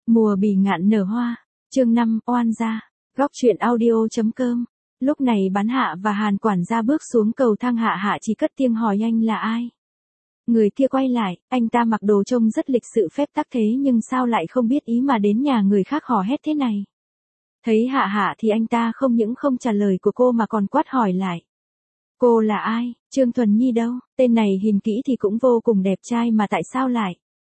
Mùa bỉ ngạn nở hoa. Chương 5, oan gia. Góc truyện audio.com. Lúc này bán Hạ và Hàn quản gia bước xuống cầu thang, Hạ chỉ cất tiếng hỏi anh là ai. Người kia quay lại, anh ta mặc đồ trông rất lịch sự phép tắc thế nhưng sao lại không biết ý mà đến nhà người khác hò hét thế này. Thấy Hạ thì anh ta không những không trả lời của cô mà còn quát hỏi lại. Cô là ai, Trương Thuần Nhi đâu, tên này nhìn kỹ thì cũng vô cùng đẹp trai mà tại sao lại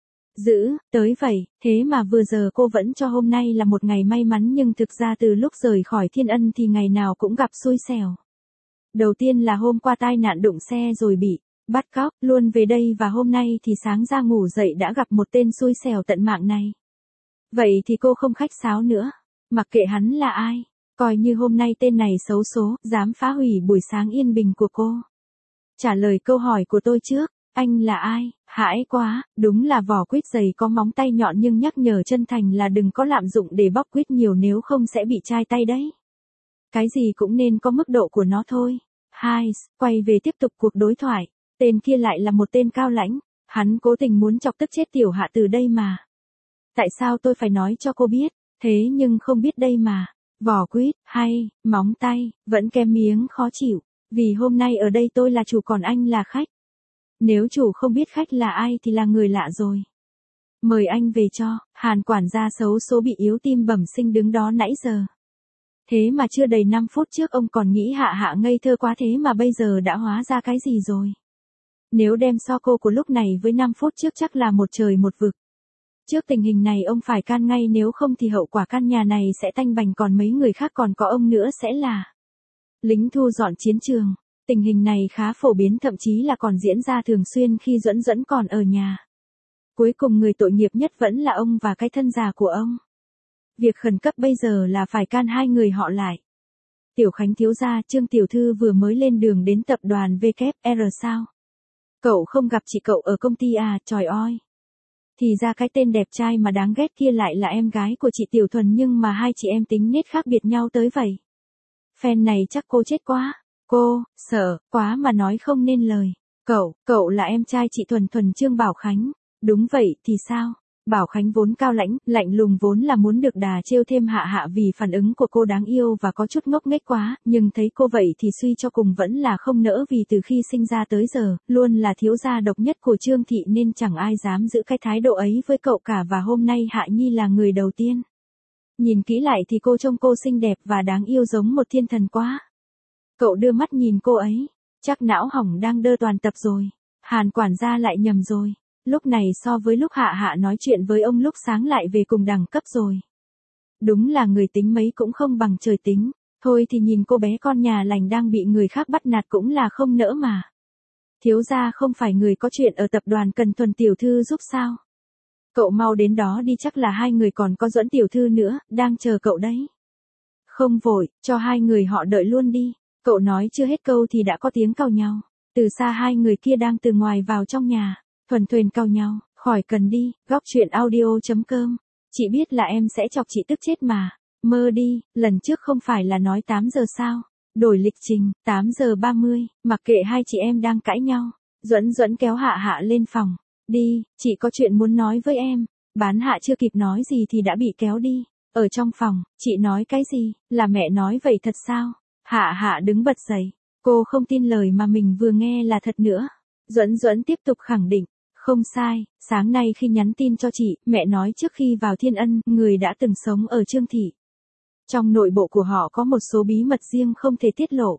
giữ tới vậy, thế mà vừa giờ cô vẫn cho hôm nay là một ngày may mắn nhưng thực ra từ lúc rời khỏi Thiên Ân thì ngày nào cũng gặp xui xẻo. Đầu tiên là hôm qua tai nạn đụng xe rồi bị bắt cóc, luôn về đây và hôm nay thì sáng ra ngủ dậy đã gặp một tên xui xẻo tận mạng này. Vậy thì cô không khách sáo nữa, mặc kệ hắn là ai, coi như hôm nay tên này xấu số, dám phá hủy buổi sáng yên bình của cô. Trả lời câu hỏi của tôi trước, anh là ai? Hãi quá, đúng là vỏ quýt dày có móng tay nhọn nhưng nhắc nhở chân thành là đừng có lạm dụng để bóc quýt nhiều nếu không sẽ bị chai tay đấy. Cái gì cũng nên có mức độ của nó thôi. Hai, quay về tiếp tục cuộc đối thoại. Tên kia lại là một tên cao lãnh, hắn cố tình muốn chọc tức chết tiểu Hạ từ đây mà. Tại sao tôi phải nói cho cô biết, thế nhưng không biết đây mà. Vỏ quýt, hay, móng tay, vẫn kem miếng khó chịu, vì hôm nay ở đây tôi là chủ còn anh là khách. Nếu chủ không biết khách là ai thì là người lạ rồi. Mời anh về cho. Hàn quản gia xấu số bị yếu tim bẩm sinh đứng đó nãy giờ. Thế mà chưa đầy 5 phút trước ông còn nghĩ Hạ ngây thơ quá thế mà bây giờ đã hóa ra cái gì rồi. Nếu đem so cô của lúc này với 5 phút trước chắc là một trời một vực. Trước tình hình này ông phải can ngay nếu không thì hậu quả căn nhà này sẽ tanh bành còn mấy người khác còn có ông nữa sẽ là lính thu dọn chiến trường. Tình hình này khá phổ biến thậm chí là còn diễn ra thường xuyên khi Duẫn còn ở nhà. Cuối cùng người tội nghiệp nhất vẫn là ông và cái thân già của ông. Việc khẩn cấp bây giờ là phải can hai người họ lại. Tiểu Khánh thiếu gia, Trương tiểu thư vừa mới lên đường đến tập đoàn WR sao? Cậu không gặp chị cậu ở công ty à, trời ơi. Thì ra cái tên đẹp trai mà đáng ghét kia lại là em gái của chị Tiểu Thuần nhưng mà hai chị em tính nết khác biệt nhau tới vậy. Phen này chắc cô chết quá. Cô, sợ, quá mà nói không nên lời. Cậu là em trai chị Thuần Trương Bảo Khánh. Đúng vậy, thì sao? Bảo Khánh vốn cao lãnh, lạnh lùng vốn là muốn được đà trêu thêm Hạ vì phản ứng của cô đáng yêu và có chút ngốc nghếch quá, nhưng thấy cô vậy thì suy cho cùng vẫn là không nỡ vì từ khi sinh ra tới giờ, luôn là thiếu gia độc nhất của Trương thị nên chẳng ai dám giữ cái thái độ ấy với cậu cả và hôm nay Hạ Nhi là người đầu tiên. Nhìn kỹ lại thì cô trông cô xinh đẹp và đáng yêu giống một thiên thần quá. Cậu đưa mắt nhìn cô ấy, chắc não hỏng đang đơ toàn tập rồi. Hàn quản gia lại nhầm rồi. Lúc này so với lúc Hạ nói chuyện với ông lúc sáng lại về cùng đẳng cấp rồi. Đúng là người tính mấy cũng không bằng trời tính. Thôi thì nhìn cô bé con nhà lành đang bị người khác bắt nạt cũng là không nỡ mà. Thiếu gia không phải người có chuyện ở tập đoàn cần Thuần tiểu thư giúp sao? Cậu mau đến đó đi, chắc là hai người còn có Duẫn tiểu thư nữa, đang chờ cậu đấy. Không vội, cho hai người họ đợi luôn đi. Cậu nói chưa hết câu thì đã có tiếng cau nhau. Từ xa hai người kia đang từ ngoài vào trong nhà. Thuần cau nhau, khỏi cần đi. Góc truyện audio.com. Chị biết là em sẽ chọc chị tức chết mà. Mơ đi, lần trước không phải là nói 8 giờ sao? Đổi lịch trình, 8 giờ 30, mặc kệ hai chị em đang cãi nhau. Duẫn kéo Hạ lên phòng. Đi, chị có chuyện muốn nói với em. Bán Hạ chưa kịp nói gì thì đã bị kéo đi. Ở trong phòng, chị nói cái gì? Là mẹ nói vậy thật sao? Hạ đứng bật dậy. Cô không tin lời mà mình vừa nghe là thật nữa. Duẫn tiếp tục khẳng định. Không sai, sáng nay khi nhắn tin cho chị, mẹ nói trước khi vào Thiên Ân, người đã từng sống ở Trương thị. Trong nội bộ của họ có một số bí mật riêng không thể tiết lộ.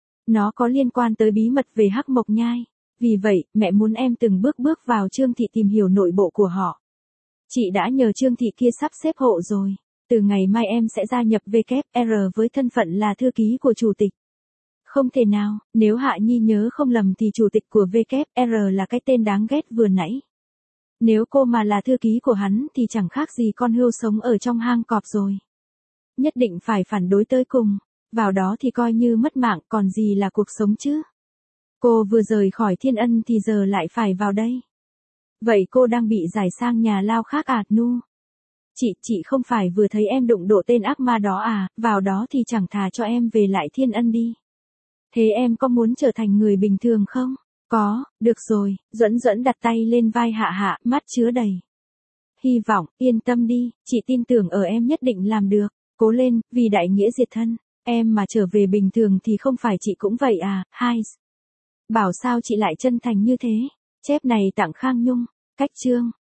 Nó có liên quan tới bí mật về Hắc Mộc Nhai. Vì vậy, mẹ muốn em từng bước vào Trương thị tìm hiểu nội bộ của họ. Chị đã nhờ Trương thị kia sắp xếp hộ rồi. Từ ngày mai em sẽ gia nhập WR với thân phận là thư ký của chủ tịch. Không thể nào, nếu Hạ Nhi nhớ không lầm thì chủ tịch của WR là cái tên đáng ghét vừa nãy. Nếu cô mà là thư ký của hắn thì chẳng khác gì con hươu sống ở trong hang cọp rồi. Nhất định phải phản đối tới cùng, vào đó thì coi như mất mạng còn gì là cuộc sống chứ. Cô vừa rời khỏi Thiên Ân thì giờ lại phải vào đây. Vậy cô đang bị giải sang nhà lao khác à, Nu? Chị không phải vừa thấy em đụng độ tên ác ma đó à, vào đó thì chẳng thà cho em về lại Thiên Ân đi. Thế em có muốn trở thành người bình thường không? Có, được rồi. Duẫn đặt tay lên vai Hạ, mắt chứa đầy Hy vọng, yên tâm đi, chị tin tưởng ở em nhất định làm được. Cố lên, vì đại nghĩa diệt thân. Em mà trở về bình thường thì không phải chị cũng vậy à, hai. Bảo sao chị lại chân thành như thế. Chép này tặng Khang Nhung. Cách chương.